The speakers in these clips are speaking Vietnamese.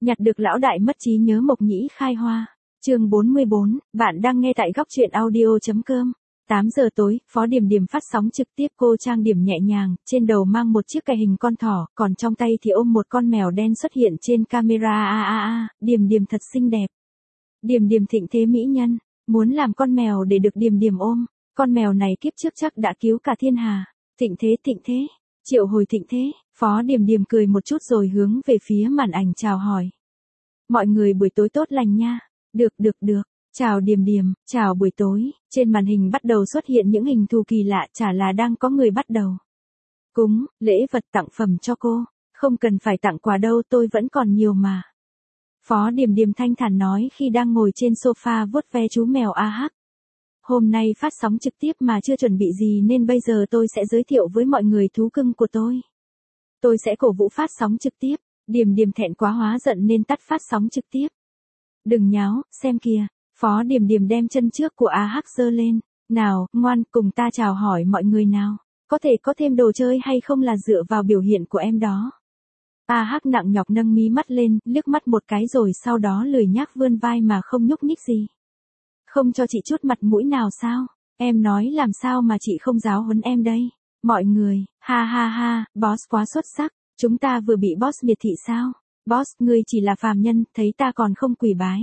Nhặt được lão đại mất trí nhớ Mộc Nhĩ khai hoa. Chương 44, bạn đang nghe tại góc truyện audio.com. 8 giờ tối, Phó Điềm Điềm phát sóng trực tiếp, cô trang điểm nhẹ nhàng, trên đầu mang một chiếc cài hình con thỏ, còn trong tay thì ôm một con mèo đen xuất hiện trên camera. Điềm Điềm thật xinh đẹp. Điềm Điềm thịnh thế mỹ nhân, muốn làm con mèo để được Điềm Điềm ôm. Con mèo này kiếp trước chắc đã cứu cả thiên hà. Thịnh thế, triệu hồi thịnh thế. Phó Điềm Điềm cười một chút rồi hướng về phía màn ảnh chào hỏi. Mọi người buổi tối tốt lành nha. Được. Chào Điềm Điềm, chào buổi tối. Trên màn hình bắt đầu xuất hiện những hình thù kỳ lạ, chả là đang có người bắt đầu cúng, lễ vật tặng phẩm cho cô. Không cần phải tặng quà đâu, tôi vẫn còn nhiều mà. Phó Điềm Điềm thanh thản nói khi đang ngồi trên sofa vuốt ve chú mèo AH. Hôm nay phát sóng trực tiếp mà chưa chuẩn bị gì nên bây giờ tôi sẽ giới thiệu với mọi người thú cưng của tôi. Tôi sẽ cổ vũ phát sóng trực tiếp. Điềm Điềm thẹn quá hóa giận nên tắt phát sóng trực tiếp. Đừng nháo, xem kìa. Phó Điềm Điềm đem chân trước của AH giơ lên. Nào, ngoan, cùng ta chào hỏi mọi người nào. Có thể có thêm đồ chơi hay không là dựa vào biểu hiện của em đó. AH nặng nhọc nâng mí mắt lên, liếc mắt một cái rồi sau đó lười nhác vươn vai mà không nhúc nhích gì. Không cho chị chút mặt mũi nào sao? Em nói làm sao mà chị không giáo huấn em đây? Mọi người, ha, boss quá xuất sắc. Chúng ta vừa bị boss miệt thị sao? Boss, ngươi chỉ là phàm nhân, thấy ta còn không quỳ bái.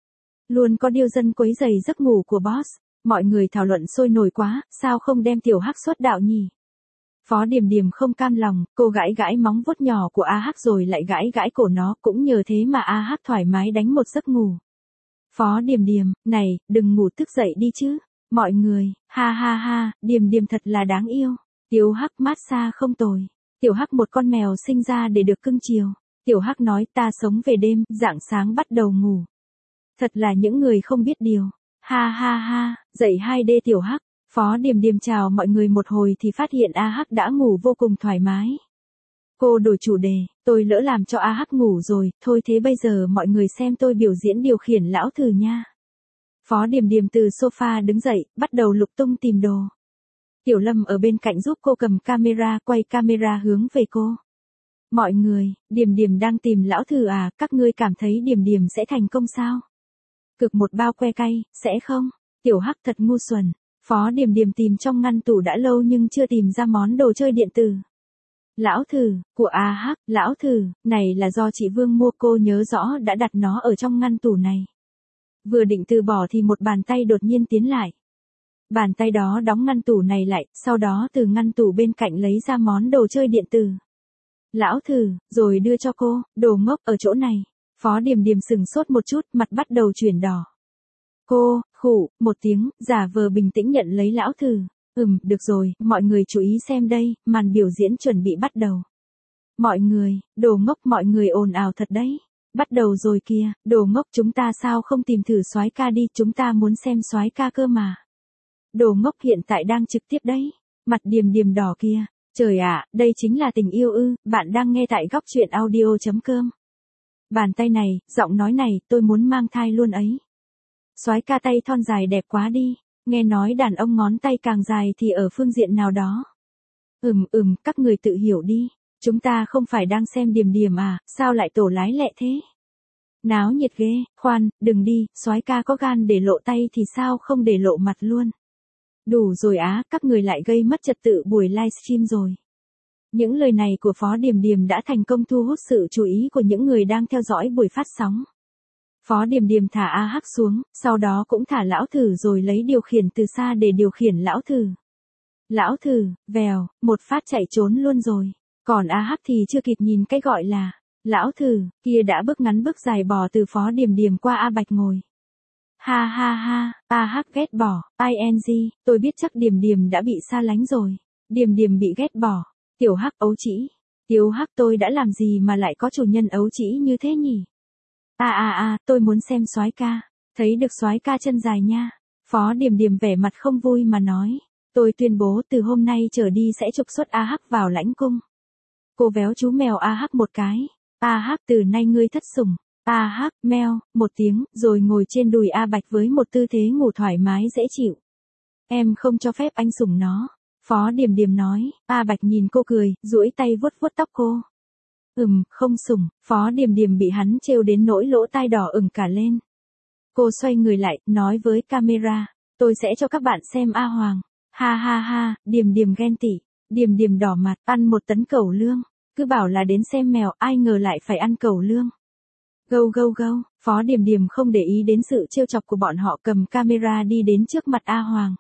Luôn có điều dân quấy rầy giấc ngủ của boss. Mọi người thảo luận sôi nổi quá, sao không đem tiểu hắc xuất đạo nhỉ? Phó Điềm Điềm không cam lòng, cô gãi móng vuốt nhỏ của AH rồi lại gãi cổ nó, cũng nhờ thế mà AH thoải mái đánh một giấc ngủ. Phó Điềm Điềm, này, đừng ngủ thức dậy đi chứ. Mọi người, ha, Điềm Điềm thật là đáng yêu. Tiểu hắc massage không tồi. Tiểu hắc một con mèo sinh ra để được cưng chiều. Tiểu hắc nói ta sống về đêm, rạng sáng bắt đầu ngủ. Thật là những người không biết điều. Ha, dậy 2D tiểu hắc. Phó Điềm Điềm chào mọi người một hồi thì phát hiện AH đã ngủ vô cùng thoải mái. Cô đổi chủ đề, tôi lỡ làm cho AH ngủ rồi, thôi thế bây giờ mọi người xem tôi biểu diễn điều khiển lão thử nha. Phó Điềm Điềm từ sofa đứng dậy, bắt đầu lục tung tìm đồ. Tiểu Lâm ở bên cạnh giúp cô cầm camera, quay camera hướng về cô. Mọi người, Điềm Điềm đang tìm lão thử à, các ngươi cảm thấy Điềm Điềm sẽ thành công sao? Cực một bao que cay, sẽ không? Tiểu Hắc thật ngu xuẩn. Phó Điềm Điềm tìm trong ngăn tủ đã lâu nhưng chưa tìm ra món đồ chơi điện tử. Lão thử, của AH, lão thử, này là do chị Vương mua, cô nhớ rõ đã đặt nó ở trong ngăn tủ này. Vừa định từ bỏ thì một bàn tay đột nhiên tiến lại. Bàn tay đó đóng ngăn tủ này lại, sau đó từ ngăn tủ bên cạnh lấy ra món đồ chơi điện tử. Lão thử, rồi đưa cho cô, đồ ngốc ở chỗ này. Phó Điềm Điềm sừng sốt một chút, mặt bắt đầu chuyển đỏ. Cô, khụ, một tiếng, giả vờ bình tĩnh nhận lấy lão thử. Được rồi, mọi người chú ý xem đây, màn biểu diễn chuẩn bị bắt đầu. Mọi người, đồ ngốc, mọi người ồn ào thật đấy. Bắt đầu rồi kìa, đồ ngốc, chúng ta sao không tìm thử soái ca đi, chúng ta muốn xem soái ca cơ mà. Đồ ngốc hiện tại đang trực tiếp đấy. Mặt Điềm Điềm đỏ kia. Trời ạ, đây chính là tình yêu ư, bạn đang nghe tại góc truyện audio.com. Bàn tay này, giọng nói này, tôi muốn mang thai luôn ấy. Soái ca tay thon dài đẹp quá đi, nghe nói đàn ông ngón tay càng dài thì ở phương diện nào đó. Các người tự hiểu đi, chúng ta không phải đang xem Điềm Điềm à, sao lại tổ lái lẹ thế? Náo nhiệt ghê, khoan, đừng đi, soái ca có gan để lộ tay thì sao không để lộ mặt luôn. Đủ rồi á, các người lại gây mất trật tự buổi livestream rồi. Những lời này của Phó Điềm Điềm đã thành công thu hút sự chú ý của những người đang theo dõi buổi phát sóng. Phó Điềm Điềm thả AH xuống, sau đó cũng thả lão thử rồi lấy điều khiển từ xa để điều khiển lão thử. Lão thử, vèo, một phát chạy trốn luôn rồi. Còn AH thì chưa kịp nhìn cái gọi là lão thử, kia đã bước ngắn bước dài bò từ Phó Điềm Điềm qua A Bạch ngồi. Ha, AH ghét bỏ, ing, tôi biết chắc Điềm Điềm đã bị xa lánh rồi. Điềm Điềm bị ghét bỏ, tiểu Hắc ấu trĩ. Tiểu Hắc tôi đã làm gì mà lại có chủ nhân ấu trĩ như thế nhỉ? Tôi muốn xem soái ca, thấy được soái ca chân dài nha. Phó Điềm Điềm vẻ mặt không vui mà nói, tôi tuyên bố từ hôm nay trở đi sẽ trục xuất AH vào lãnh cung. Cô véo chú mèo AH một cái, AH từ nay ngươi thất sủng. AH, meo, một tiếng, rồi ngồi trên đùi A Bạch với một tư thế ngủ thoải mái dễ chịu. Em không cho phép anh sủng nó. Phó Điềm Điềm nói, A Bạch nhìn cô cười, duỗi tay vuốt vuốt tóc cô. Không sủng, Phó Điềm Điềm bị hắn trêu đến nỗi lỗ tai đỏ ửng cả lên. Cô xoay người lại, nói với camera, tôi sẽ cho các bạn xem A Hoàng. Ha ha ha, Điềm Điềm ghen tị. Điềm Điềm đỏ mặt, ăn 1 tấn cẩu lương. Cứ bảo là đến xem mèo, ai ngờ lại phải ăn cẩu lương. Gâu gâu gâu, Phó Điềm Điềm không để ý đến sự trêu chọc của bọn họ, cầm camera đi đến trước mặt A Hoàng.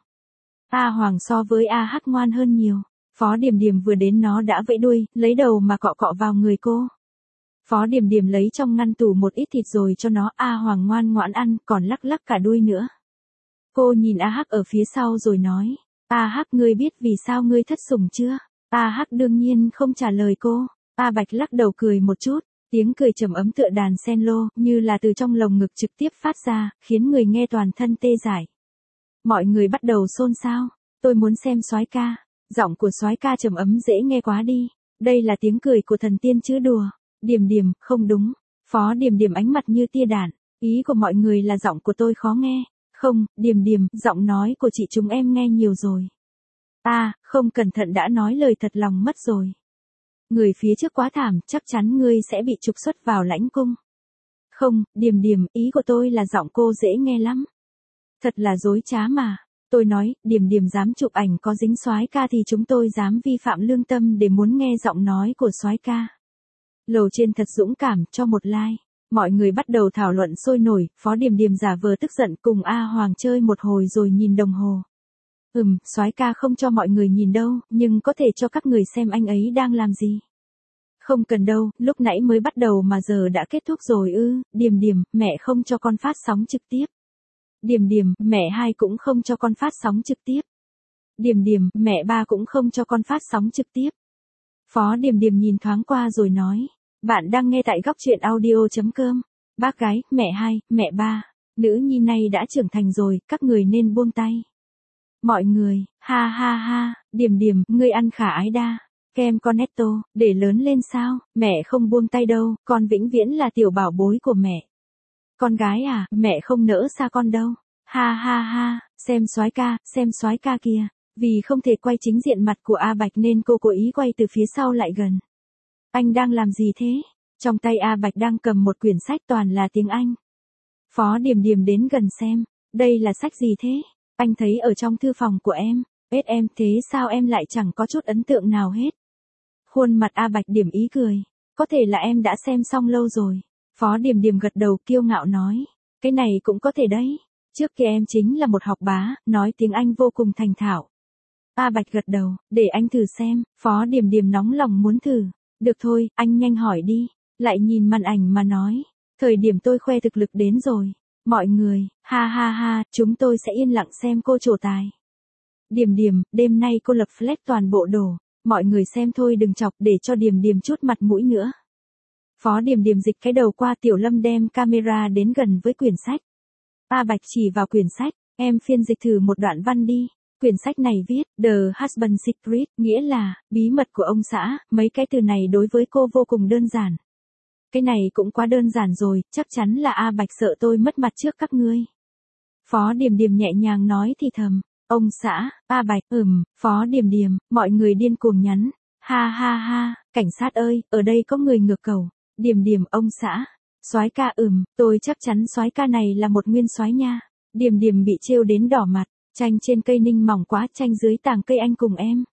A Hoàng so với A Hắc ngoan hơn nhiều. Phó Điềm Điềm vừa đến nó đã vẫy đuôi, lấy đầu mà cọ cọ vào người cô. Phó Điềm Điềm lấy trong ngăn tủ một ít thịt rồi cho nó, A Hoàng ngoan ngoãn ăn, còn lắc lắc cả đuôi nữa. Cô nhìn A Hắc ở phía sau rồi nói, A Hắc, ngươi biết vì sao ngươi thất sủng chưa? A Hắc đương nhiên không trả lời cô. A Bạch lắc đầu cười một chút, tiếng cười trầm ấm tựa đàn sen lô, như là từ trong lồng ngực trực tiếp phát ra, khiến người nghe toàn thân tê dại. Mọi người bắt đầu xôn xao, tôi muốn xem soái ca. Giọng của soái ca trầm ấm dễ nghe quá đi. Đây là tiếng cười của thần tiên chứ đùa. Điềm Điềm, không đúng. Phó Điềm Điềm ánh mặt như tia đạn. Ý của mọi người là giọng của tôi khó nghe. Không, Điềm Điềm, giọng nói của chị chúng em nghe nhiều rồi. Không cẩn thận đã nói lời thật lòng mất rồi. Người phía trước quá thảm, chắc chắn ngươi sẽ bị trục xuất vào lãnh cung. Không, Điềm Điềm, ý của tôi là giọng cô dễ nghe lắm. Thật là dối trá mà. Tôi nói, Điềm Điềm dám chụp ảnh có dính soái ca thì chúng tôi dám vi phạm lương tâm để muốn nghe giọng nói của soái ca. Lầu trên thật dũng cảm, cho một like. Mọi người bắt đầu thảo luận sôi nổi, Phó Điềm Điềm giả vờ tức giận cùng A Hoàng chơi một hồi rồi nhìn đồng hồ. Soái ca không cho mọi người nhìn đâu, nhưng có thể cho các người xem anh ấy đang làm gì. Không cần đâu, lúc nãy mới bắt đầu mà giờ đã kết thúc rồi ư. Điềm Điềm, mẹ không cho con phát sóng trực tiếp. Điềm Điềm, mẹ hai cũng không cho con phát sóng trực tiếp. Điềm Điềm, mẹ ba cũng không cho con phát sóng trực tiếp. Phó Điềm Điềm nhìn thoáng qua rồi nói, bạn đang nghe tại góc truyện audio.com. Bác gái, mẹ hai, mẹ ba, nữ nhi này đã trưởng thành rồi, các người nên buông tay. Mọi người, ha ha ha, Điềm Điềm, ngươi ăn khả ái đa. Kem Cornetto, để lớn lên sao, mẹ không buông tay đâu, con vĩnh viễn là tiểu bảo bối của mẹ. Con gái à, mẹ không nỡ xa con đâu. Ha ha ha, xem soái ca kìa. Vì không thể quay chính diện mặt của A Bạch nên cô cố ý quay từ phía sau lại gần. Anh đang làm gì thế? Trong tay A Bạch đang cầm một quyển sách toàn là tiếng Anh. Phó Điềm Điềm đến gần xem. Đây là sách gì thế? Anh thấy ở trong thư phòng của em. Em thế sao em lại chẳng có chút ấn tượng nào hết? Khuôn mặt A Bạch điểm ý cười. Có thể là em đã xem xong lâu rồi. Phó Điềm Điềm gật đầu kiêu ngạo nói. Cái này cũng có thể đấy. Trước kia em chính là một học bá, nói tiếng Anh vô cùng thành thạo. A Bạch gật đầu, để anh thử xem. Phó Điềm Điềm nóng lòng muốn thử. Được thôi, anh nhanh hỏi đi. Lại nhìn màn ảnh mà nói. Thời điểm tôi khoe thực lực đến rồi. Mọi người, ha ha ha, chúng tôi sẽ yên lặng xem cô trổ tài. Điềm Điềm, đêm nay cô lập flash toàn bộ đồ. Mọi người xem thôi đừng chọc để cho Điềm Điềm chút mặt mũi nữa. Phó Điềm Điềm dịch cái đầu qua, Tiểu Lâm đem camera đến gần với quyển sách. A Bạch chỉ vào quyển sách, em phiên dịch thử một đoạn văn đi. Quyển sách này viết, The Husband Secret, nghĩa là, bí mật của ông xã, mấy cái từ này đối với cô vô cùng đơn giản. Cái này cũng quá đơn giản rồi, chắc chắn là A Bạch sợ tôi mất mặt trước các ngươi. Phó Điềm Điềm nhẹ nhàng nói thì thầm, ông xã, A Bạch, Phó Điềm Điềm, mọi người điên cuồng nhắn. Ha ha ha, cảnh sát ơi, ở đây có người ngược cầu. Điềm Điềm, ông xã. Soái ca, tôi chắc chắn soái ca này là một nguyên soái nha. Điềm Điềm bị trêu đến đỏ mặt. Chanh trên cây ninh mỏng quá, chanh dưới tàng cây anh cùng em.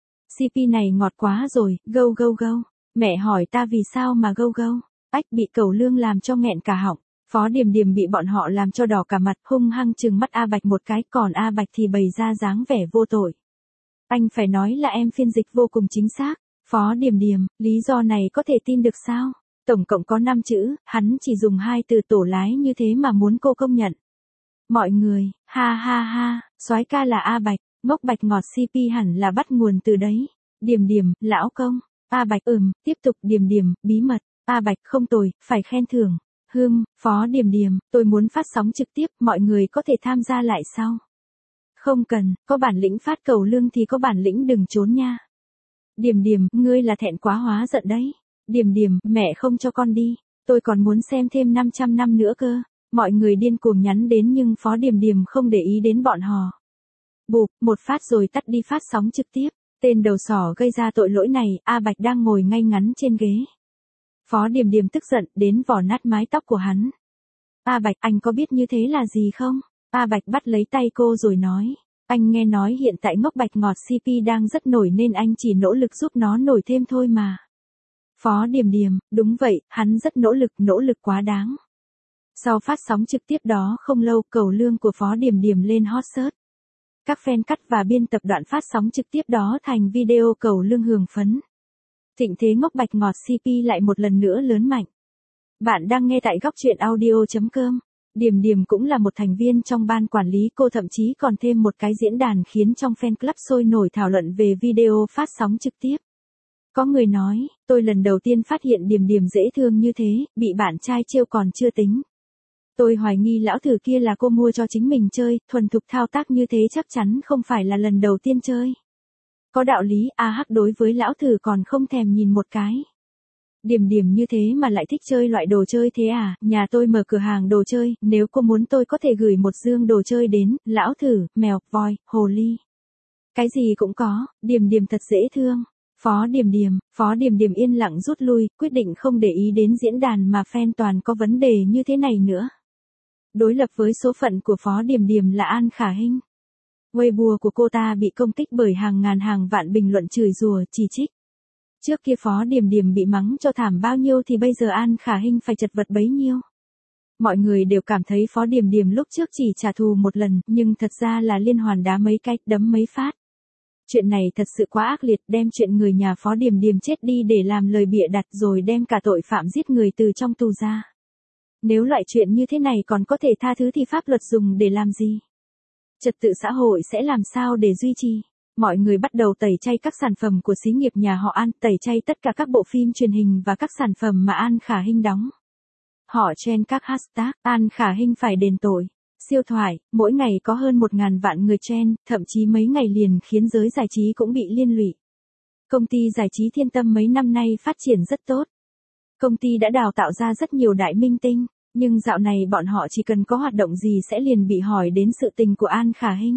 CP này ngọt quá rồi, gâu gâu gâu. Mẹ hỏi ta vì sao mà gâu gâu. Ách, bị cẩu lương làm cho nghẹn cả họng. Phó Điềm Điềm bị bọn họ làm cho đỏ cả mặt, hung hăng trừng mắt A Bạch một cái, còn A Bạch thì bày ra dáng vẻ vô tội. Anh phải nói là em phiên dịch vô cùng chính xác. Phó Điềm Điềm, lý do này có thể tin được sao? Tổng cộng có 5 chữ, hắn chỉ dùng 2 từ tổ lái như thế mà muốn cô công nhận. Mọi người, ha ha ha, soái ca là A Bạch, ngốc bạch ngọt CP hẳn là bắt nguồn từ đấy. Điềm Điềm, lão công. A Bạch, tiếp tục. Điềm Điềm, bí mật. A Bạch, không tồi, phải khen thưởng. Phó Điềm Điềm, tôi muốn phát sóng trực tiếp, mọi người có thể tham gia lại sau. Không cần, có bản lĩnh phát cầu lương thì có bản lĩnh đừng trốn nha. Điềm Điềm, ngươi là thẹn quá hóa giận đấy. Điềm Điềm, mẹ không cho con đi, tôi còn muốn xem thêm 500 năm nữa cơ. Mọi người điên cuồng nhắn đến nhưng Phó Điềm Điềm không để ý đến bọn họ. Bụp, một phát rồi tắt đi phát sóng trực tiếp. Tên đầu sỏ gây ra tội lỗi này, A Bạch đang ngồi ngay ngắn trên ghế. Phó Điềm Điềm tức giận đến vò nát mái tóc của hắn. A Bạch, anh có biết như thế là gì không? A Bạch bắt lấy tay cô rồi nói. Anh nghe nói hiện tại Ngốc Bạch Ngọt CP đang rất nổi nên anh chỉ nỗ lực giúp nó nổi thêm thôi mà. Phó Điềm Điềm, đúng vậy, hắn rất nỗ lực quá đáng. Sau phát sóng trực tiếp đó không lâu, cầu lương của Phó Điềm Điềm lên hot search. Các fan cắt và biên tập đoạn phát sóng trực tiếp đó thành video cầu lương hưởng phấn. Thịnh thế Ngốc Bạch Ngọt CP lại một lần nữa lớn mạnh. Bạn đang nghe tại góc truyện audio.com. Điềm Điềm cũng là một thành viên trong ban quản lý, cô thậm chí còn thêm một cái diễn đàn khiến trong fan club sôi nổi thảo luận về video phát sóng trực tiếp. Có người nói, tôi lần đầu tiên phát hiện Điềm Điềm dễ thương như thế, bị bạn trai trêu còn chưa tính. Tôi hoài nghi lão thử kia là cô mua cho chính mình chơi, thuần thục thao tác như thế chắc chắn không phải là lần đầu tiên chơi. Có đạo lý, AH đối với lão thử còn không thèm nhìn một cái. Điềm Điềm như thế mà lại thích chơi loại đồ chơi thế à, nhà tôi mở cửa hàng đồ chơi, nếu cô muốn tôi có thể gửi một dương đồ chơi đến, lão thử, mèo, voi, hồ ly. Cái gì cũng có, Điềm Điềm thật dễ thương. Phó Điềm Điềm yên lặng rút lui, quyết định không để ý đến diễn đàn mà fan toàn có vấn đề như thế này nữa. Đối lập với số phận của Phó Điềm Điềm là An Khả Hinh. Weibo của cô ta bị công kích bởi hàng ngàn hàng vạn bình luận chửi rủa, chỉ trích. Trước kia Phó Điềm Điềm bị mắng cho thảm bao nhiêu thì bây giờ An Khả Hinh phải chật vật bấy nhiêu. Mọi người đều cảm thấy Phó Điềm Điềm lúc trước chỉ trả thù một lần, nhưng thật ra là liên hoàn đá mấy cái, đấm mấy phát. Chuyện này thật sự quá ác liệt, đem chuyện người nhà Phó Điềm Điềm chết đi để làm lời bịa đặt rồi đem cả tội phạm giết người từ trong tù ra. Nếu loại chuyện như thế này còn có thể tha thứ thì pháp luật dùng để làm gì? Trật tự xã hội sẽ làm sao để duy trì? Mọi người bắt đầu tẩy chay các sản phẩm của xí nghiệp nhà họ An, tẩy chay tất cả các bộ phim truyền hình và các sản phẩm mà An Khả Hinh đóng. Họ trend các hashtag, An Khả Hinh phải đền tội. Siêu thoại, mỗi ngày có hơn 1.000 vạn người trend, thậm chí mấy ngày liền khiến giới giải trí cũng bị liên lụy. Công ty giải trí Thiên Tâm mấy năm nay phát triển rất tốt. Công ty đã đào tạo ra rất nhiều đại minh tinh, nhưng dạo này bọn họ chỉ cần có hoạt động gì sẽ liền bị hỏi đến sự tình của An Khả Hinh.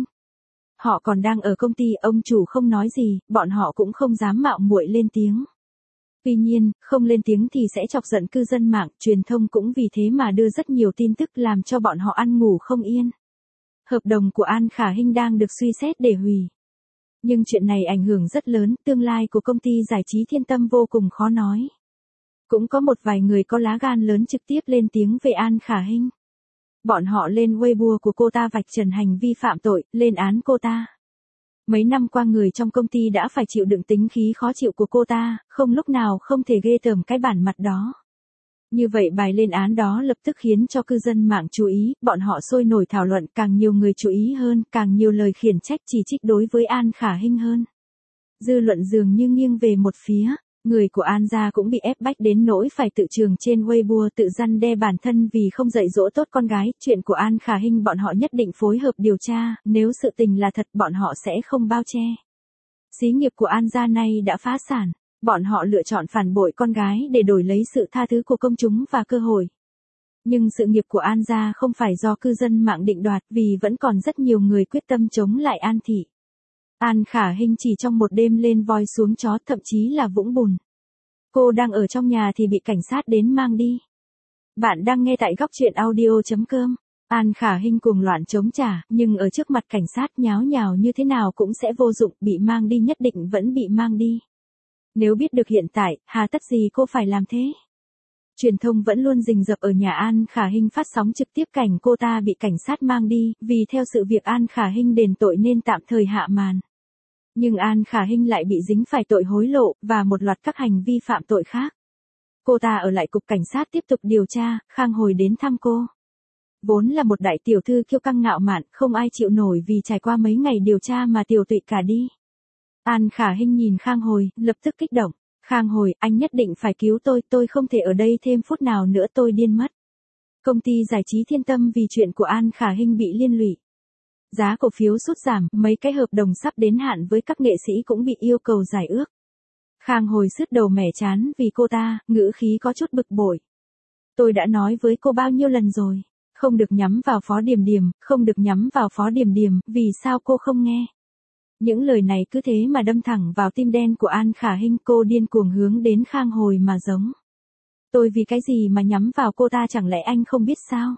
Họ còn đang ở công ty, ông chủ không nói gì, bọn họ cũng không dám mạo muội lên tiếng. Tuy nhiên, không lên tiếng thì sẽ chọc giận cư dân mạng, truyền thông cũng vì thế mà đưa rất nhiều tin tức làm cho bọn họ ăn ngủ không yên. Hợp đồng của An Khả Hinh đang được suy xét để hủy. Nhưng chuyện này ảnh hưởng rất lớn, tương lai của công ty giải trí Thiên Tâm vô cùng khó nói. Cũng có một vài người có lá gan lớn trực tiếp lên tiếng về An Khả Hinh. Bọn họ lên Weibo của cô ta vạch trần hành vi phạm tội, lên án cô ta. Mấy năm qua người trong công ty đã phải chịu đựng tính khí khó chịu của cô ta, không lúc nào không thể ghê tởm cái bản mặt đó. Như vậy bài lên án đó lập tức khiến cho cư dân mạng chú ý, bọn họ sôi nổi thảo luận, càng nhiều người chú ý hơn, càng nhiều lời khiển trách chỉ trích đối với An Khả Hinh hơn. Dư luận dường như nghiêng về một phía. Người của An gia cũng bị ép bách đến nỗi phải tự trường trên Weibo tự răn đe bản thân vì không dạy dỗ tốt con gái. Chuyện của An Khả Hinh bọn họ nhất định phối hợp điều tra, nếu sự tình là thật bọn họ sẽ không bao che. Xí nghiệp của An gia này đã phá sản, bọn họ lựa chọn phản bội con gái để đổi lấy sự tha thứ của công chúng và cơ hội. Nhưng sự nghiệp của An gia không phải do cư dân mạng định đoạt vì vẫn còn rất nhiều người quyết tâm chống lại An thị. An Khả Hinh chỉ trong một đêm lên voi xuống chó, thậm chí là vũng bùn. Cô đang ở trong nhà thì bị cảnh sát đến mang đi. Bạn đang nghe tại góc truyện audio.com. An Khả Hinh cuồng loạn chống trả, nhưng ở trước mặt cảnh sát nháo nhào như thế nào cũng sẽ vô dụng, bị mang đi nhất định vẫn bị mang đi. Nếu biết được hiện tại, hà tất gì cô phải làm thế? Truyền thông vẫn luôn rình rập ở nhà An Khả Hinh phát sóng trực tiếp cảnh cô ta bị cảnh sát mang đi, vì theo sự việc An Khả Hinh đền tội nên tạm thời hạ màn. Nhưng An Khả Hinh lại bị dính phải tội hối lộ, và một loạt các hành vi phạm tội khác. Cô ta ở lại cục cảnh sát tiếp tục điều tra, Khang Hồi đến thăm cô. Vốn là một đại tiểu thư kiêu căng ngạo mạn, không ai chịu nổi vì trải qua mấy ngày điều tra mà tiểu tụy cả đi. An Khả Hinh nhìn Khang Hồi, lập tức kích động. Khang Hồi, anh nhất định phải cứu tôi không thể ở đây thêm phút nào nữa, tôi điên mất. Công ty giải trí Thiên Tâm vì chuyện của An Khả Hinh bị liên lụy. Giá cổ phiếu sút giảm, mấy cái hợp đồng sắp đến hạn với các nghệ sĩ cũng bị yêu cầu giải ước. Khang Hồi sứt đầu mẻ chán vì cô ta, ngữ khí có chút bực bội. Tôi đã nói với cô bao nhiêu lần rồi, không được nhắm vào Phó Điềm Điềm, không được nhắm vào Phó Điềm Điềm, vì sao cô không nghe? Những lời này cứ thế mà đâm thẳng vào tim đen của An Khả Hinh, cô điên cuồng hướng đến Khang Hồi mà giống. Tôi vì cái gì mà nhắm vào cô ta, chẳng lẽ anh không biết sao?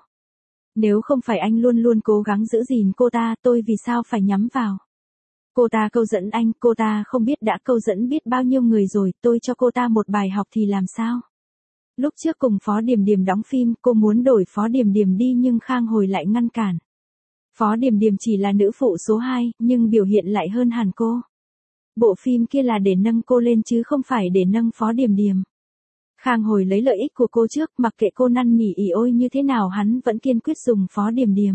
Nếu không phải anh luôn luôn cố gắng giữ gìn cô ta, tôi vì sao phải nhắm vào? Cô ta câu dẫn anh, cô ta không biết đã câu dẫn biết bao nhiêu người rồi, tôi cho cô ta một bài học thì làm sao? Lúc trước cùng Phó Điềm Điềm đóng phim, cô muốn đổi Phó Điềm Điềm đi nhưng Khang Hồi lại ngăn cản. Phó Điềm Điềm chỉ là nữ phụ số 2, nhưng biểu hiện lại hơn hẳn cô. Bộ phim kia là để nâng cô lên chứ không phải để nâng Phó Điềm Điềm. Khang Hồi lấy lợi ích của cô trước, mặc kệ cô năn nỉ ỉ ôi như thế nào hắn vẫn kiên quyết dùng Phó Điềm Điềm.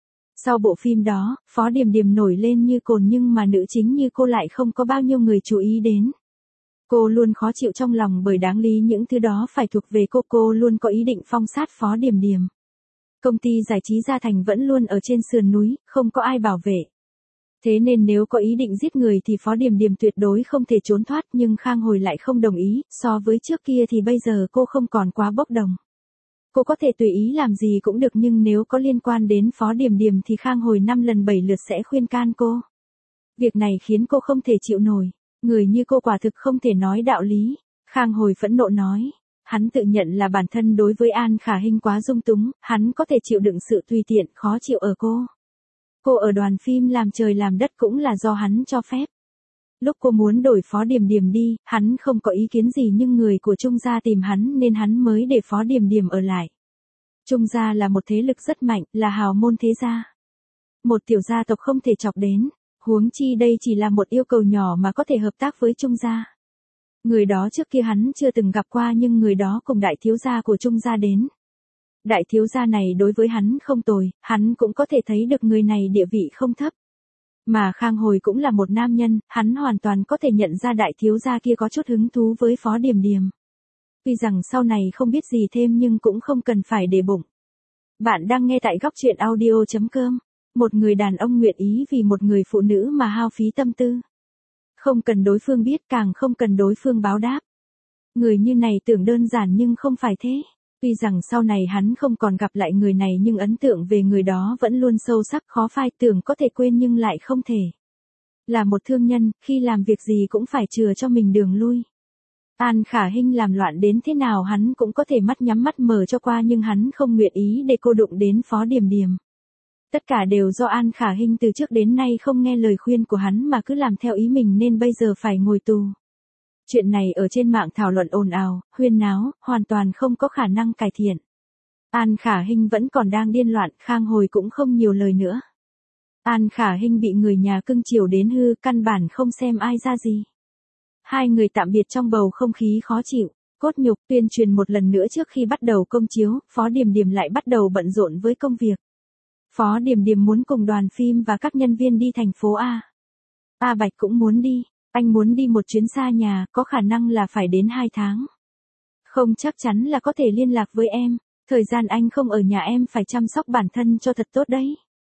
Sau bộ phim đó, Phó Điềm Điềm nổi lên như cồn nhưng mà nữ chính như cô lại không có bao nhiêu người chú ý đến. Cô luôn khó chịu trong lòng bởi đáng lý những thứ đó phải thuộc về cô luôn có ý định phong sát Phó Điềm Điềm. Công ty giải trí Gia Thành vẫn luôn ở trên sườn núi, không có ai bảo vệ. Thế nên nếu có ý định giết người thì Phó Điềm Điềm tuyệt đối không thể trốn thoát, nhưng Khang Hồi lại không đồng ý, so với trước kia thì bây giờ cô không còn quá bốc đồng. Cô có thể tùy ý làm gì cũng được nhưng nếu có liên quan đến Phó Điềm Điềm thì Khang Hồi 5 lần 7 lượt sẽ khuyên can cô. Việc này khiến cô không thể chịu nổi, người như cô quả thực không thể nói đạo lý. Khang Hồi phẫn nộ nói. Hắn tự nhận là bản thân đối với An Khả Hinh quá dung túng, hắn có thể chịu đựng sự tùy tiện khó chịu ở cô. Cô ở đoàn phim làm trời làm đất cũng là do hắn cho phép. Lúc cô muốn đổi Phó Điềm Điềm đi, hắn không có ý kiến gì nhưng người của Trung gia tìm hắn nên hắn mới để Phó Điềm Điềm ở lại. Trung gia là một thế lực rất mạnh, là hào môn thế gia. Một tiểu gia tộc không thể chọc đến, huống chi đây chỉ là một yêu cầu nhỏ mà có thể hợp tác với Trung gia. Người đó trước kia hắn chưa từng gặp qua nhưng người đó cùng đại thiếu gia của Trung gia đến. Đại thiếu gia này đối với hắn không tồi, hắn cũng có thể thấy được người này địa vị không thấp. Mà Khang Hồi cũng là một nam nhân, hắn hoàn toàn có thể nhận ra đại thiếu gia kia có chút hứng thú với Phó Điềm Điềm. Tuy rằng sau này không biết gì thêm nhưng cũng không cần phải để bụng. Bạn đang nghe tại góc truyện audio.com. Một người đàn ông nguyện ý vì một người phụ nữ mà hao phí tâm tư. Không cần đối phương biết, càng không cần đối phương báo đáp. Người như này tưởng đơn giản nhưng không phải thế. Tuy rằng sau này hắn không còn gặp lại người này nhưng ấn tượng về người đó vẫn luôn sâu sắc khó phai, tưởng có thể quên nhưng lại không thể. Là một thương nhân, khi làm việc gì cũng phải chừa cho mình đường lui. An Khả Hinh làm loạn đến thế nào hắn cũng có thể mắt nhắm mắt mở cho qua nhưng hắn không nguyện ý để cô đụng đến Phó Điềm Điềm. Tất cả đều do An Khả Hinh từ trước đến nay không nghe lời khuyên của hắn mà cứ làm theo ý mình nên bây giờ phải ngồi tù. Chuyện này ở trên mạng thảo luận ồn ào, huyên náo, hoàn toàn không có khả năng cải thiện. An Khả Hinh vẫn còn đang điên loạn, Khang Hồi cũng không nhiều lời nữa. An Khả Hinh bị người nhà cưng chiều đến hư, căn bản không xem ai ra gì. Hai người tạm biệt trong bầu không khí khó chịu, cốt nhục tuyên truyền một lần nữa trước khi bắt đầu công chiếu, Phó Điềm Điềm lại bắt đầu bận rộn với công việc. Phó Điềm Điềm muốn cùng đoàn phim và các nhân viên đi thành phố A. A Bạch cũng muốn đi, anh muốn đi một chuyến xa nhà, có khả năng là phải đến 2 tháng. Không chắc chắn là có thể liên lạc với em, thời gian anh không ở nhà em phải chăm sóc bản thân cho thật tốt đấy.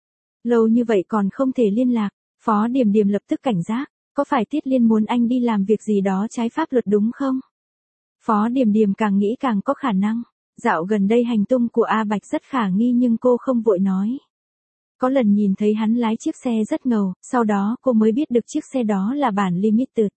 Lâu như vậy còn không thể liên lạc, Phó Điềm Điềm lập tức cảnh giác, có phải Tiết Liên muốn anh đi làm việc gì đó trái pháp luật đúng không? Phó Điềm Điềm càng nghĩ càng có khả năng, dạo gần đây hành tung của A Bạch rất khả nghi nhưng cô không vội nói. Có lần nhìn thấy hắn lái chiếc xe rất ngầu, sau đó cô mới biết được chiếc xe đó là bản limited.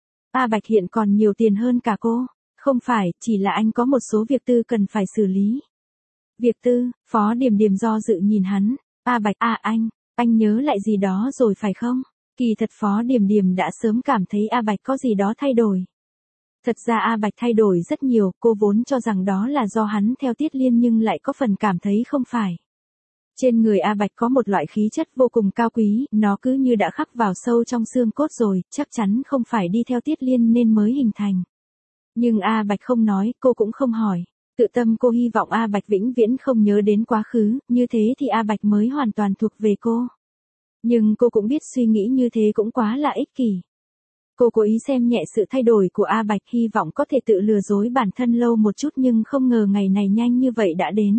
A Bạch hiện còn nhiều tiền hơn cả cô. Không phải, chỉ là anh có một số việc tư cần phải xử lý. Việc tư, Phó Điềm Điềm do dự nhìn hắn. A Bạch, anh nhớ lại gì đó rồi phải không? Kỳ thật Phó Điềm Điềm đã sớm cảm thấy A Bạch có gì đó thay đổi. Thật ra A Bạch thay đổi rất nhiều, cô vốn cho rằng đó là do hắn theo Tiết Liên nhưng lại có phần cảm thấy không phải. Trên người A Bạch có một loại khí chất vô cùng cao quý, nó cứ như đã khắc vào sâu trong xương cốt rồi, chắc chắn không phải đi theo Tiết Liên nên mới hình thành. Nhưng A Bạch không nói, cô cũng không hỏi. Tự tâm cô hy vọng A Bạch vĩnh viễn không nhớ đến quá khứ, như thế thì A Bạch mới hoàn toàn thuộc về cô. Nhưng cô cũng biết suy nghĩ như thế cũng quá là ích kỷ. Cô cố ý xem nhẹ sự thay đổi của A Bạch, hy vọng có thể tự lừa dối bản thân lâu một chút nhưng không ngờ ngày này nhanh như vậy đã đến.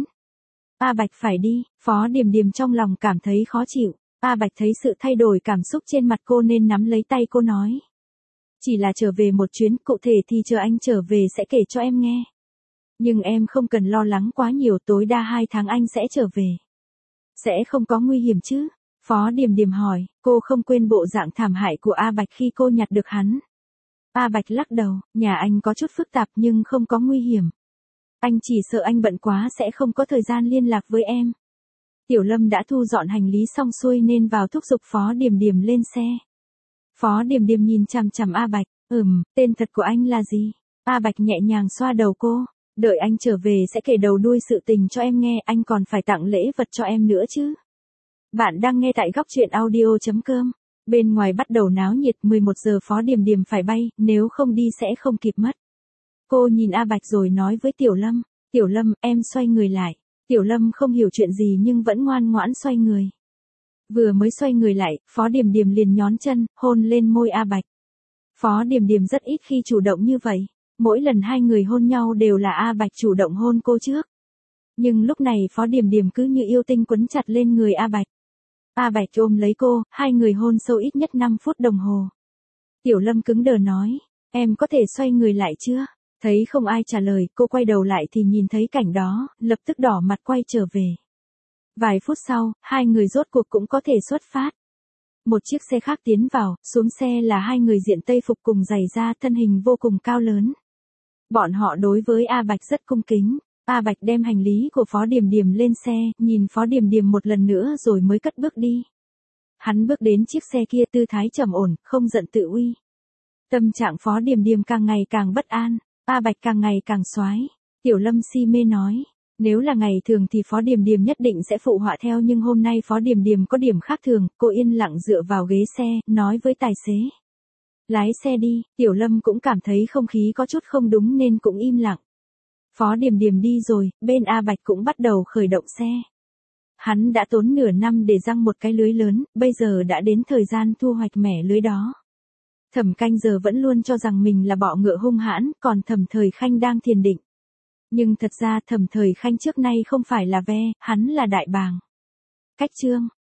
A Bạch phải đi, Phó Điềm Điềm trong lòng cảm thấy khó chịu. A Bạch thấy sự thay đổi cảm xúc trên mặt cô nên nắm lấy tay cô nói. Chỉ là trở về một chuyến, cụ thể thì chờ anh trở về sẽ kể cho em nghe. Nhưng em không cần lo lắng quá nhiều, tối đa 2 tháng anh sẽ trở về. Sẽ không có nguy hiểm chứ? Phó Điềm Điềm hỏi, cô không quên bộ dạng thảm hại của A Bạch khi cô nhặt được hắn. A Bạch lắc đầu, nhà anh có chút phức tạp nhưng không có nguy hiểm. Anh chỉ sợ anh bận quá sẽ không có thời gian liên lạc với em. Tiểu Lâm đã thu dọn hành lý xong xuôi nên vào thúc giục Phó Điềm Điềm lên xe. Phó Điềm Điềm nhìn chằm chằm A Bạch, tên thật của anh là gì? A Bạch nhẹ nhàng xoa đầu cô, đợi anh trở về sẽ kể đầu đuôi sự tình cho em nghe, anh còn phải tặng lễ vật cho em nữa chứ. Bạn đang nghe tại góc truyện audio.com. Bên ngoài bắt đầu náo nhiệt, 11 giờ Phó Điềm Điềm phải bay, nếu không đi sẽ không kịp mất. Cô nhìn A Bạch rồi nói với Tiểu Lâm, Tiểu Lâm, em xoay người lại. Tiểu Lâm không hiểu chuyện gì nhưng vẫn ngoan ngoãn xoay người. Vừa mới xoay người lại, Phó Điềm Điềm liền nhón chân, hôn lên môi A Bạch. Phó Điềm Điềm rất ít khi chủ động như vậy. Mỗi lần hai người hôn nhau đều là A Bạch chủ động hôn cô trước. Nhưng lúc này Phó Điềm Điềm cứ như yêu tinh quấn chặt lên người A Bạch. A Bạch ôm lấy cô, hai người hôn sâu ít nhất 5 phút đồng hồ. Tiểu Lâm cứng đờ nói, em có thể xoay người lại chưa? Thấy không ai trả lời, cô quay đầu lại thì nhìn thấy cảnh đó, lập tức đỏ mặt quay trở về. Vài phút sau, hai người rốt cuộc cũng có thể xuất phát. Một chiếc xe khác tiến vào, xuống xe là hai người diện tây phục cùng giày da, thân hình vô cùng cao lớn. Bọn họ đối với A Bạch rất cung kính. A Bạch đem hành lý của Phó Điềm Điềm lên xe, nhìn Phó Điềm Điềm một lần nữa rồi mới cất bước đi. Hắn bước đến chiếc xe kia tư thái trầm ổn, không giận tự uy. Tâm trạng Phó Điềm Điềm càng ngày càng bất an, A Bạch càng ngày càng xoái. Tiểu Lâm si mê nói, nếu là ngày thường thì Phó Điềm Điềm nhất định sẽ phụ họa theo, nhưng hôm nay Phó Điềm Điềm có điểm khác thường, cô yên lặng dựa vào ghế xe, nói với tài xế. Lái xe đi, Tiểu Lâm cũng cảm thấy không khí có chút không đúng nên cũng im lặng. Phó Điềm Điềm đi rồi, bên A Bạch cũng bắt đầu khởi động xe. Hắn đã tốn nửa năm để giăng một cái lưới lớn, bây giờ đã đến thời gian thu hoạch mẻ lưới đó. Thẩm Canh giờ vẫn luôn cho rằng mình là bọ ngựa hung hãn, còn Thẩm Thời Khanh đang thiền định. Nhưng thật ra Thẩm Thời Khanh trước nay không phải là ve, hắn là đại bàng. Cách chương